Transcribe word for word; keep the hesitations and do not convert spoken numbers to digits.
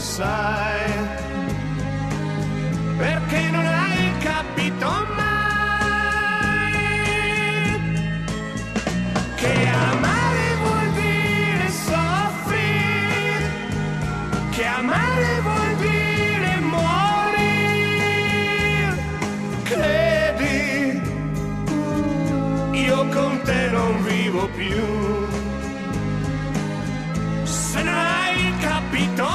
sai, perché non hai capito mai che amare vuol dire soffrire, che amare vuol dire morire. Credi, io con te non vivo più. Se non hai capito